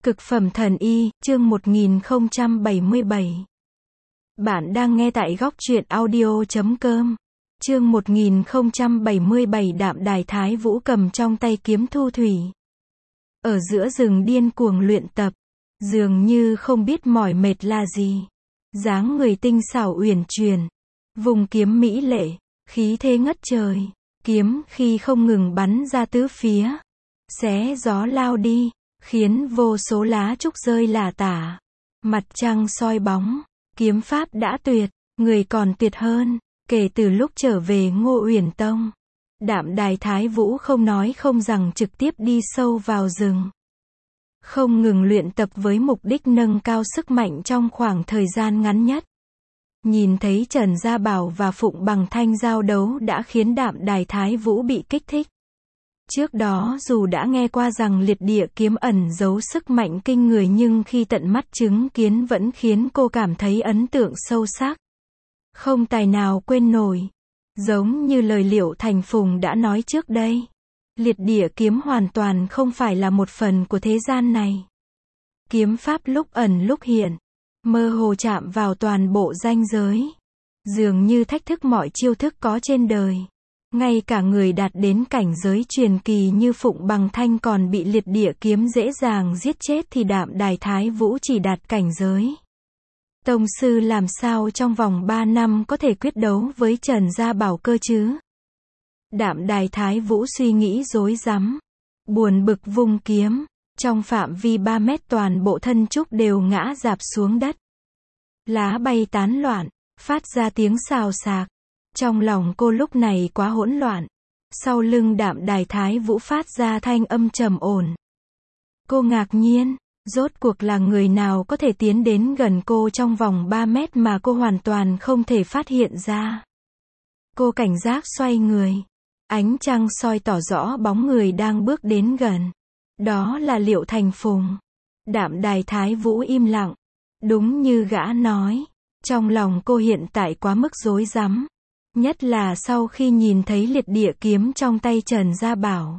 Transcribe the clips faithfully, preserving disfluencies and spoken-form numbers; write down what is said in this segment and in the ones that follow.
Cực phẩm thần y, chương một nghìn không trăm bảy mươi bảy. Bạn đang nghe tại góc truyện audio chấm com. Chương một nghìn không trăm bảy mươi bảy. Đạm Đài Thái Vũ cầm trong tay kiếm thu thủy. Ở giữa rừng điên cuồng luyện tập. Dường như không biết mỏi mệt là gì. Dáng người tinh xảo uyển chuyển. Vùng kiếm mỹ lệ. Khí thế ngất trời. Kiếm khi không ngừng bắn ra tứ phía. Xé gió lao đi. Khiến vô số lá trúc rơi lả tả. Mặt trăng soi bóng. Kiếm pháp đã tuyệt. Người còn tuyệt hơn. Kể từ lúc trở về Ngô Uyển Tông, Đạm Đài Thái Vũ không nói không rằng trực tiếp đi sâu vào rừng. Không ngừng luyện tập với mục đích nâng cao sức mạnh trong khoảng thời gian ngắn nhất. Nhìn thấy Trần Gia Bảo và Phụng Bằng Thanh giao đấu đã khiến Đạm Đài Thái Vũ bị kích thích. Trước đó dù đã nghe qua rằng liệt địa kiếm ẩn giấu sức mạnh kinh người, nhưng khi tận mắt chứng kiến vẫn khiến cô cảm thấy ấn tượng sâu sắc. Không tài nào quên nổi. Giống như lời Liệu Thành Phùng đã nói trước đây. Liệt địa kiếm hoàn toàn không phải là một phần của thế gian này. Kiếm pháp lúc ẩn lúc hiện. Mơ hồ chạm vào toàn bộ ranh giới. Dường như thách thức mọi chiêu thức có trên đời. Ngay cả người đạt đến cảnh giới truyền kỳ như Phụng Bằng Thanh còn bị liệt địa kiếm dễ dàng giết chết, thì Đạm Đài Thái Vũ chỉ đạt cảnh giới tông sư làm sao trong vòng ba năm có thể quyết đấu với Trần Gia Bảo cơ chứ? Đạm Đài Thái Vũ suy nghĩ rối rắm, buồn bực vung kiếm, trong phạm vi ba mét toàn bộ thân trúc đều ngã rạp xuống đất. Lá bay tán loạn, phát ra tiếng xào xạc. Trong lòng cô lúc này quá hỗn loạn. Sau lưng Đạm Đài Thái Vũ phát ra thanh âm trầm ổn. Cô ngạc nhiên, rốt cuộc là người nào có thể tiến đến gần cô trong vòng ba mét mà cô hoàn toàn không thể phát hiện ra. Cô cảnh giác xoay người. Ánh trăng soi tỏ rõ bóng người đang bước đến gần. Đó là Liệu Thành Phùng. Đạm Đài Thái Vũ im lặng. Đúng như gã nói, trong lòng cô hiện tại quá mức rối rắm. Nhất là sau khi nhìn thấy liệt địa kiếm trong tay Trần Gia Bảo.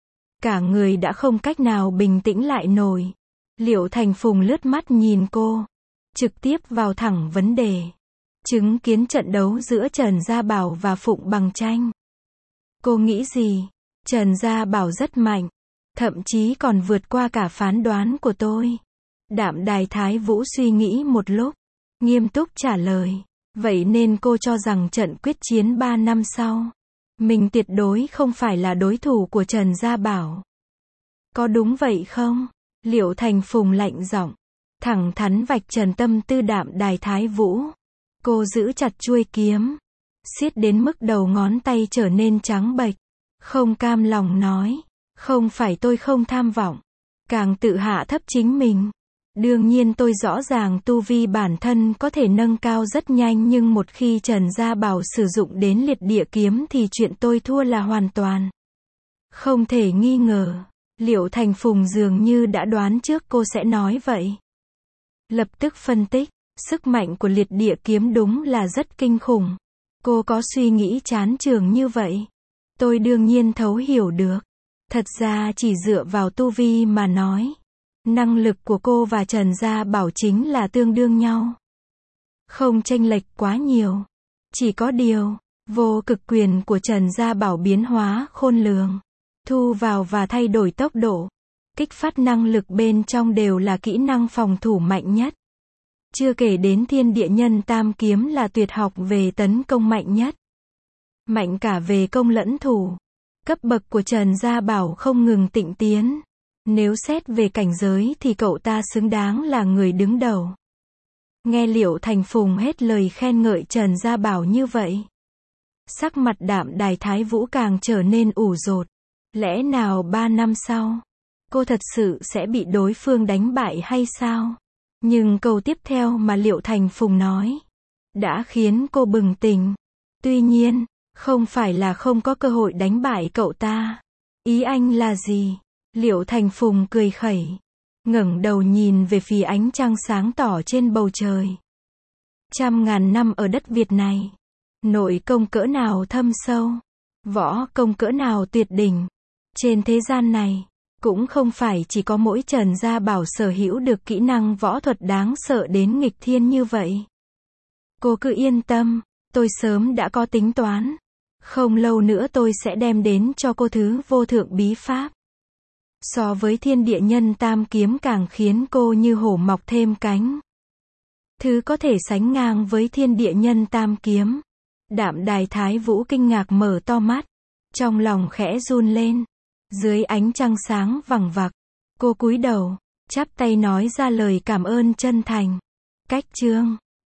Cả người đã không cách nào bình tĩnh lại nổi. Liệu Thành Phùng lướt mắt nhìn cô. Trực tiếp vào thẳng vấn đề. Chứng kiến trận đấu giữa Trần Gia Bảo và Phụng Bằng Tranh. Cô nghĩ gì? Trần Gia Bảo rất mạnh. Thậm chí còn vượt qua cả phán đoán của tôi. Đạm Đài Thái Vũ suy nghĩ một lúc. Nghiêm túc trả lời. Vậy nên cô cho rằng trận quyết chiến ba năm sau, mình tuyệt đối không phải là đối thủ của Trần Gia Bảo. Có đúng vậy không? Liệu Thành Phùng lạnh giọng, thẳng thắn vạch trần tâm tư Đạm Đài Thái Vũ. Cô giữ chặt chuôi kiếm, siết đến mức đầu ngón tay trở nên trắng bệch. Không cam lòng nói, không phải tôi không tham vọng, càng tự hạ thấp chính mình. Đương nhiên tôi rõ ràng tu vi bản thân có thể nâng cao rất nhanh, nhưng một khi Trần Gia Bảo sử dụng đến liệt địa kiếm thì chuyện tôi thua là hoàn toàn không thể nghi ngờ. Liệu Thành Phùng dường như đã đoán trước cô sẽ nói vậy. Lập tức phân tích, sức mạnh của liệt địa kiếm đúng là rất kinh khủng. Cô có suy nghĩ chán chường như vậy. Tôi đương nhiên thấu hiểu được. Thật ra chỉ dựa vào tu vi mà nói, năng lực của cô và Trần Gia Bảo chính là tương đương nhau. Không chênh lệch quá nhiều. Chỉ có điều, vô cực quyền của Trần Gia Bảo biến hóa khôn lường. Thu vào và thay đổi tốc độ. Kích phát năng lực bên trong đều là kỹ năng phòng thủ mạnh nhất. Chưa kể đến thiên địa nhân tam kiếm là tuyệt học về tấn công mạnh nhất. Mạnh cả về công lẫn thủ. Cấp bậc của Trần Gia Bảo không ngừng tịnh tiến. Nếu xét về cảnh giới thì cậu ta xứng đáng là người đứng đầu. Nghe Liệu Thành Phùng hết lời khen ngợi Trần Gia Bảo như vậy, sắc mặt Đạm Đài Thái Vũ càng trở nên ủ rột. Lẽ nào ba năm sau, cô thật sự sẽ bị đối phương đánh bại hay sao? Nhưng câu tiếp theo mà Liệu Thành Phùng nói, đã khiến cô bừng tỉnh. Tuy nhiên, không phải là không có cơ hội đánh bại cậu ta. Ý anh là gì? Liệu Thành Phùng cười khẩy, ngẩng đầu nhìn về phía ánh trăng sáng tỏ trên bầu trời. Trăm ngàn năm ở đất Việt này, nội công cỡ nào thâm sâu, võ công cỡ nào tuyệt đỉnh, trên thế gian này, Cũng không phải chỉ có mỗi Trần Gia Bảo sở hữu được kỹ năng võ thuật đáng sợ đến nghịch thiên như vậy. Cô cứ yên tâm, tôi sớm đã có tính toán. Không lâu nữa tôi sẽ đem đến cho cô thứ vô thượng bí pháp. So với thiên địa nhân tam kiếm càng khiến cô như hổ mọc thêm cánh. Thứ có thể sánh ngang với thiên địa nhân tam kiếm. Đạm Đài Thái Vũ kinh ngạc mở to mắt. Trong lòng khẽ run lên. Dưới ánh trăng sáng vằng vặc, cô cúi đầu, chắp tay nói ra lời cảm ơn chân thành. Cách chương